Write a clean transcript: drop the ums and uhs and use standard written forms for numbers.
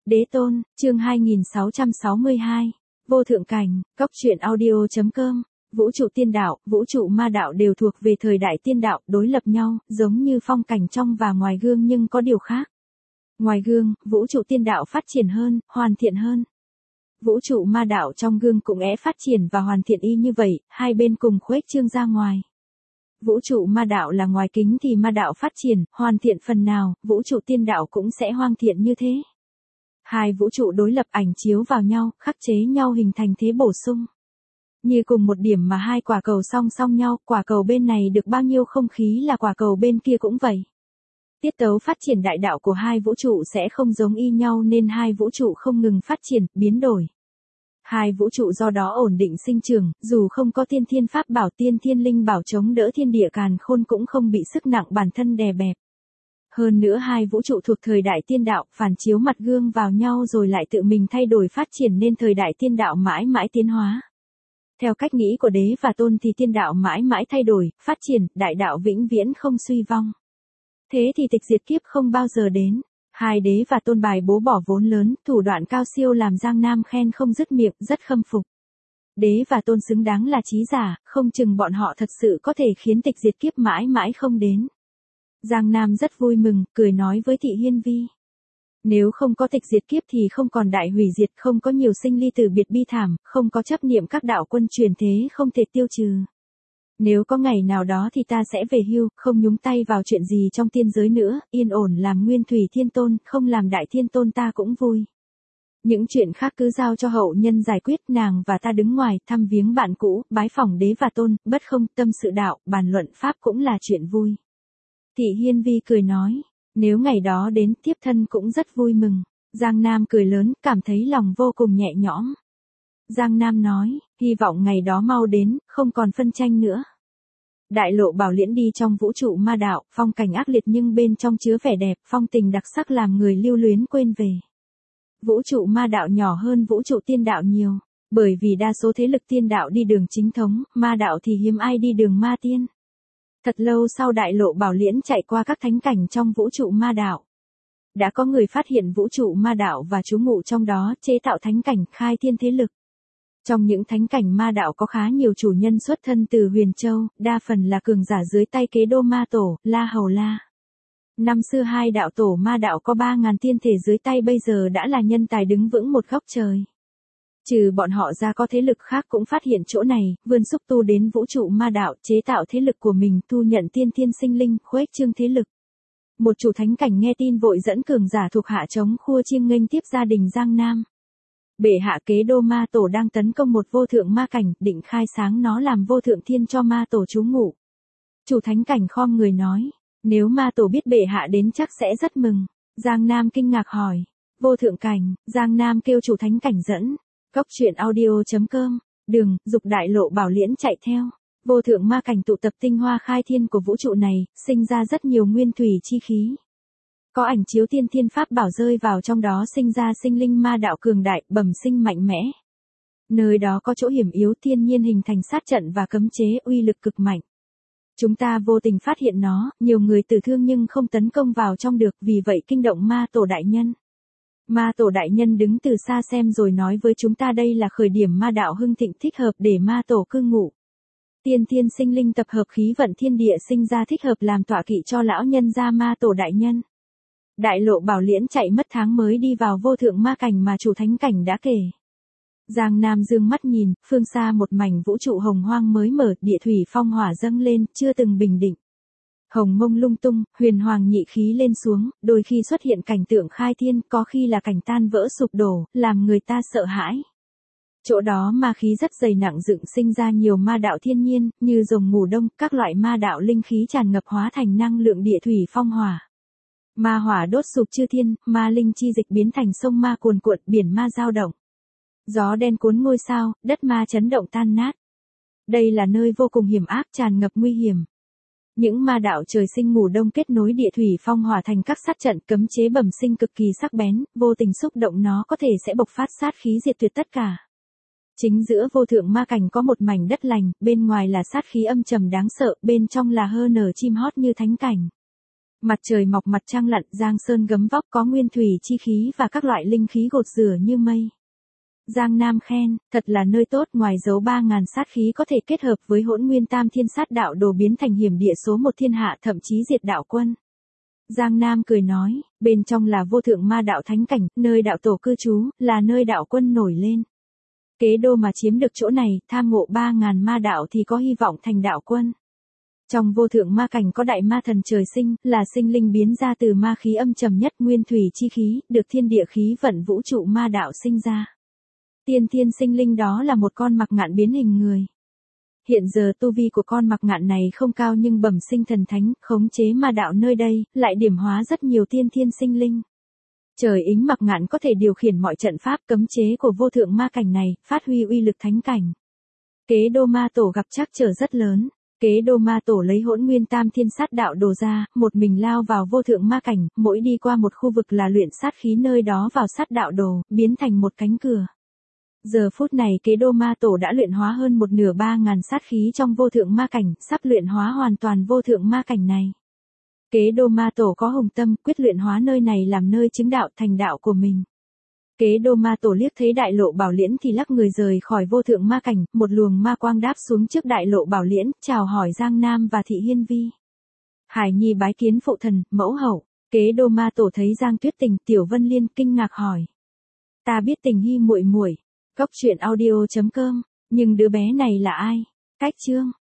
Đế tôn, chương 2662. Vô thượng cảnh, Cóc truyện audio.com. Vũ trụ tiên đạo, vũ trụ ma đạo đều thuộc về thời đại tiên đạo, đối lập nhau, giống như phong cảnh trong và ngoài gương nhưng có điều khác. Ngoài gương, vũ trụ tiên đạo phát triển hơn, hoàn thiện hơn. Vũ trụ ma đạo trong gương cũng phát triển và hoàn thiện y như vậy, hai bên cùng khuếch trương ra ngoài. Vũ trụ ma đạo là ngoài kính thì ma đạo phát triển, hoàn thiện phần nào, vũ trụ tiên đạo cũng sẽ hoàn thiện như thế. Hai vũ trụ đối lập ảnh chiếu vào nhau, khắc chế nhau hình thành thế bổ sung. Như cùng một điểm mà hai quả cầu song song nhau, quả cầu bên này được bao nhiêu không khí là quả cầu bên kia cũng vậy. Tiết tấu phát triển đại đạo của hai vũ trụ sẽ không giống y nhau nên hai vũ trụ không ngừng phát triển, biến đổi. Hai vũ trụ do đó ổn định sinh trưởng, dù không có tiên thiên pháp bảo tiên thiên linh bảo chống đỡ thiên địa càn khôn cũng không bị sức nặng bản thân đè bẹp. Hơn nữa hai vũ trụ thuộc thời đại tiên đạo phản chiếu mặt gương vào nhau rồi lại tự mình thay đổi phát triển nên thời đại tiên đạo mãi mãi tiến hóa. Theo cách nghĩ của đế và tôn thì tiên đạo mãi mãi thay đổi, phát triển, đại đạo vĩnh viễn không suy vong. Thế thì tịch diệt kiếp không bao giờ đến. Hai đế và tôn bài bố bỏ vốn lớn, thủ đoạn cao siêu làm Giang Nam khen không dứt miệng, rất khâm phục. Đế và tôn xứng đáng là trí giả, không chừng bọn họ thật sự có thể khiến tịch diệt kiếp mãi mãi không đến. Giang Nam rất vui mừng, cười nói với Thị Hiên Vi. Nếu không có tịch diệt kiếp thì không còn đại hủy diệt, không có nhiều sinh ly tử biệt bi thảm, không có chấp niệm các đạo quân truyền thế không thể tiêu trừ. Nếu có ngày nào đó thì ta sẽ về hưu, không nhúng tay vào chuyện gì trong tiên giới nữa, yên ổn làm nguyên thủy thiên tôn, không làm đại thiên tôn ta cũng vui. Những chuyện khác cứ giao cho hậu nhân giải quyết, nàng và ta đứng ngoài, thăm viếng bạn cũ, bái phỏng đế và tôn, bất không, tâm sự đạo, bàn luận pháp cũng là chuyện vui. Thị Hiên Vi cười nói, nếu ngày đó đến thiếp thân cũng rất vui mừng. Giang Nam cười lớn, cảm thấy lòng vô cùng nhẹ nhõm. Giang Nam nói, hy vọng ngày đó mau đến, không còn phân tranh nữa. Đại lộ Bảo Liễn đi trong vũ trụ ma đạo, phong cảnh ác liệt nhưng bên trong chứa vẻ đẹp, phong tình đặc sắc làm người lưu luyến quên về. Vũ trụ ma đạo nhỏ hơn vũ trụ tiên đạo nhiều, bởi vì đa số thế lực tiên đạo đi đường chính thống, ma đạo thì hiếm ai đi đường ma tiên. Thật lâu sau đại lộ Bảo Liễn chạy qua các thánh cảnh trong vũ trụ ma đạo. Đã có người phát hiện vũ trụ ma đạo và trú ngụ trong đó, chế tạo thánh cảnh, khai thiên thế lực. Trong những thánh cảnh ma đạo có khá nhiều chủ nhân xuất thân từ Huyền Châu, đa phần là cường giả dưới tay Kế Đô Ma Tổ, La Hầu La. Năm xưa hai đạo tổ ma đạo có 3.000 tiên thể dưới tay bây giờ đã là nhân tài đứng vững một góc trời. Trừ bọn họ ra có thế lực khác cũng phát hiện chỗ này, vươn xúc tu đến vũ trụ ma đạo, chế tạo thế lực của mình, thu nhận tiên thiên sinh linh, khuếch trương thế lực. Một chủ thánh cảnh nghe tin vội dẫn cường giả thuộc hạ chống khua chiêng nghênh tiếp gia đình Giang Nam. Bệ hạ Kế Đô Ma Tổ đang tấn công một vô thượng ma cảnh, định khai sáng nó làm vô thượng thiên cho ma tổ trú ngụ. Chủ thánh cảnh khom người nói, nếu ma tổ biết bệ hạ đến chắc sẽ rất mừng. Giang Nam kinh ngạc hỏi, vô thượng cảnh, Giang Nam kêu chủ thánh cảnh dẫn. Cóc truyện audio.com, đường, dục đại lộ Bảo Liễn chạy theo. Vô thượng ma cảnh tụ tập tinh hoa khai thiên của vũ trụ này, sinh ra rất nhiều nguyên thủy chi khí. Có ảnh chiếu tiên thiên pháp bảo rơi vào trong đó sinh ra sinh linh ma đạo cường đại, bẩm sinh mạnh mẽ. Nơi đó có chỗ hiểm yếu thiên nhiên hình thành sát trận và cấm chế uy lực cực mạnh. Chúng ta vô tình phát hiện nó, nhiều người tử thương nhưng không tấn công vào trong được, vì vậy kinh động ma tổ đại nhân. Ma tổ đại nhân đứng từ xa xem rồi nói với chúng ta đây là khởi điểm ma đạo hưng thịnh thích hợp để ma tổ cư ngụ. Tiên thiên sinh linh tập hợp khí vận thiên địa sinh ra thích hợp làm tọa kỵ cho lão nhân gia ma tổ đại nhân. Đại lộ Bảo Liễn chạy mất tháng mới đi vào vô thượng ma cảnh mà chủ thánh cảnh đã kể. Giang Nam dương mắt nhìn, phương xa một mảnh vũ trụ hồng hoang mới mở, địa thủy phong hỏa dâng lên, chưa từng bình định. Hồng mông lung tung, huyền hoàng nhị khí lên xuống, đôi khi xuất hiện cảnh tượng khai thiên, có khi là cảnh tan vỡ sụp đổ, làm người ta sợ hãi. Chỗ đó ma khí rất dày nặng dựng sinh ra nhiều ma đạo thiên nhiên, như rồng ngủ đông, các loại ma đạo linh khí tràn ngập hóa thành năng lượng địa thủy phong hỏa. Ma hỏa đốt sụp chư thiên, ma linh chi dịch biến thành sông ma cuồn cuộn, biển ma dao động. Gió đen cuốn ngôi sao, đất ma chấn động tan nát. Đây là nơi vô cùng hiểm ác tràn ngập nguy hiểm. Những ma đạo trời sinh ngủ đông kết nối địa thủy phong hỏa thành các sát trận cấm chế bẩm sinh cực kỳ sắc bén, vô tình xúc động nó có thể sẽ bộc phát sát khí diệt tuyệt tất cả. Chính giữa vô thượng ma cảnh có một mảnh đất lành, bên ngoài là sát khí âm trầm đáng sợ, bên trong là hơ nở chim hót như thánh cảnh. Mặt trời mọc mặt trăng lặn, Giang Sơn gấm vóc có nguyên thủy chi khí và các loại linh khí gột rửa như mây. Giang Nam khen, thật là nơi tốt, ngoài giấu 3.000 sát khí có thể kết hợp với Hỗn Nguyên Tam Thiên Sát Đạo Đồ biến thành hiểm địa số 1 thiên hạ, thậm chí diệt đạo quân. Giang Nam cười nói, bên trong là vô thượng ma đạo thánh cảnh, nơi đạo tổ cư trú, là nơi đạo quân nổi lên. Kế Đô mà chiếm được chỗ này, tham ngộ 3.000 ma đạo thì có hy vọng thành đạo quân. Trong vô thượng ma cảnh có đại ma thần trời sinh, là sinh linh biến ra từ ma khí âm trầm nhất, nguyên thủy chi khí, được thiên địa khí vận vũ trụ ma đạo sinh ra. Tiên thiên sinh linh đó là một con mặc ngạn biến hình người. Hiện giờ tu vi của con mặc ngạn này không cao nhưng bẩm sinh thần thánh, khống chế ma đạo nơi đây, lại điểm hóa rất nhiều tiên thiên sinh linh. Trời ính mặc ngạn có thể điều khiển mọi trận pháp cấm chế của vô thượng ma cảnh này, phát huy uy lực thánh cảnh. Kế Đô ma tổ gặp trắc trở rất lớn. Kế Đô ma tổ lấy Hỗn Nguyên Tam Thiên Sát Đạo Đồ ra, một mình lao vào vô thượng ma cảnh, mỗi đi qua một khu vực là luyện sát khí nơi đó vào sát đạo đồ, biến thành một cánh cửa. Giờ phút này Kế Đô ma tổ đã luyện hóa hơn một nửa 3.000 sát khí trong vô thượng ma cảnh, sắp luyện hóa hoàn toàn vô thượng ma cảnh này. Kế Đô ma tổ có hùng tâm, quyết luyện hóa nơi này làm nơi chứng đạo thành đạo của mình. Kế Đô ma tổ liếc thấy đại lộ bảo liễn thì lắc người rời khỏi vô thượng ma cảnh, một luồng ma quang đáp xuống trước đại lộ bảo liễn, chào hỏi Giang Nam và Thị Hiên Vi. Hải Nhi bái kiến phụ thần, mẫu hậu. Kế Đô ma tổ thấy Giang Tuyết Tình, Tiểu Vân Liên kinh ngạc hỏi. Ta biết Tình Hi muội muội. Cốc truyện audio.com, nhưng đứa bé này là ai? Cách chương